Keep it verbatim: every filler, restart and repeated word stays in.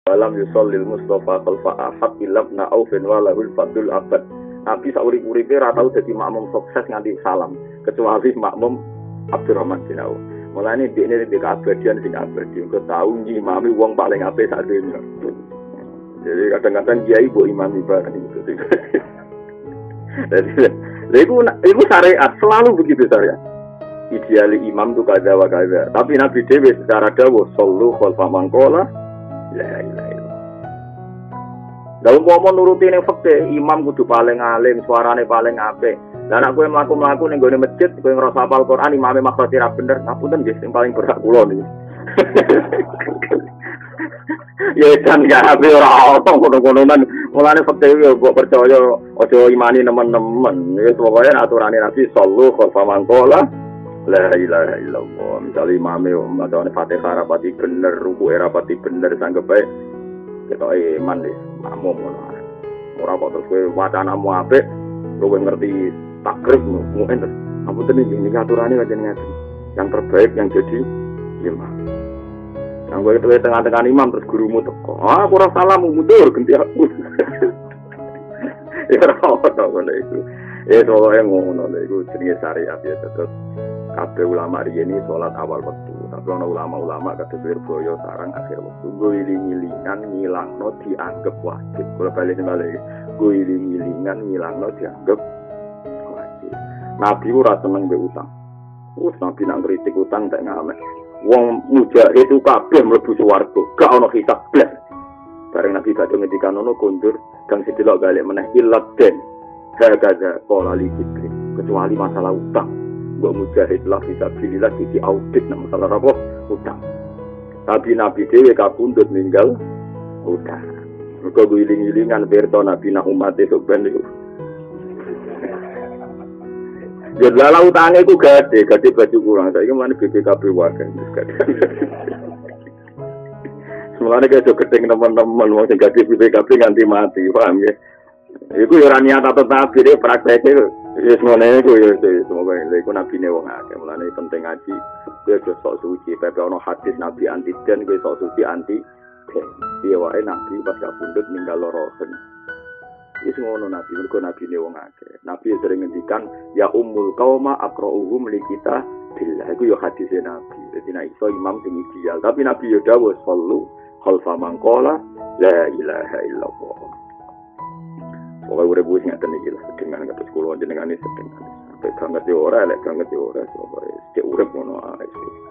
Walam yusallil Mustafa khalfa ahad ilabna aufin walahul fadul abad. Nabi saurip-uripe ra tau dadi makmum sukses nganti salam kecuali makmum Abdurrahman bin Auf. Mulane dekne di keabadian sing abadi kok tau ngimami wong paling apik sak donya. Jadi kadang-kadang kiai mbok imami bareng itu. Jadi itu itu syariat selalu begitu syariat. Ideal imam itu kaza wa kaza. Tapi Nabi Dewi secara dawuh sallu khalfa mangkola la ilaha illallah. Dalam umpama nuruti ning fikih imam kudu paling alim, suarane paling apik. Lah nek kowe mlaku-mlaku ning gone masjid kowe ngrasa hafal Quran imame maksudé ra bener, ngapunten nggih sing paling berhak kula niki. Ya kan gak ape ora ono kono-kononan. Mulane fikih yo kok percaya aja imani nemen-nemen. Wis pokoke aturane Nabi sallu khalfa mangkola la ilaha illallah. Misale imame macane Fatihah rapati bener, ruku rapati bener sanggep bae. Ketoke iman wis makmum ngono. Ora kok terus kowe wacanamu apik, kowe ngerti takrib mungkin terus. Ampun iki iki aturane pancen ngaten. Yang terbaik yang jadi imam. Yang gue itu tengah-tengah imam terus gurumu teko. Ah, aku rasa salah mundur ganti aku. Ya ora ono iku. Eh soalnya ngono lho iku jenenge syariat ya terus kabeh ulama riyen iki salat awal wektu. Tapi ana ulama-ulama kados Lirboyo sarang akhir wektu. Gue iling-ilingan ngilangno dianggap wajib. Kalau balik-balik gue iling-ilingan ngilangno dianggap wajib. Nabi ora seneng mbek utang. Wes nabi nak kritik utang tak ngamek. Wong mujahid itu kabeh mlebu swarga, gak ono hisab blas. Bareng Nabi badhe ngendikan ngono kondur kang sedelok balik meneh ilat den. Hagaza qala li Jibril, kecuali masalah utang. Mbok mujahid lah fisabilillah di audit nang masalah apa? Utang. Tapi Nabi dhewe kapundhut ninggal utang. Mergo guling-gilingan pirsa Nabi nak umat itu ben iku. Ya lala utangnya itu gede, gede baju kurang. Saya kemana B P K B warga. Semuanya kayak so gedeng teman-teman. Mau gede B P K B nganti mati, paham ya? Itu ya niat atau nabi deh prakteknya. Ya semuanya itu ya. Semoga itu nabi nih wong akeh. Mulanya penting ngaji. Gue sok suci. Tapi ono hadis nabi anti den. Gue sok suci anti den. Dia wae nabi pas kapundut ninggal lorohen. Wis ngono nabi, mergo nabi ne wong akeh. Nabi sering ngendikan ya ummul qauma aqra'uhum li kita billah. Iku yo hadise nabi. Dadi nek iso imam sing ideal, tapi nabi yo dawuh sallu khalfa mangqala la ilaha illallah. Pokoke urip wis ngaten iki lah dengan kados kula jenengane sedeng. Sampai banget yo ora, lek banget yo ora, pokoke cek urip ngono ae.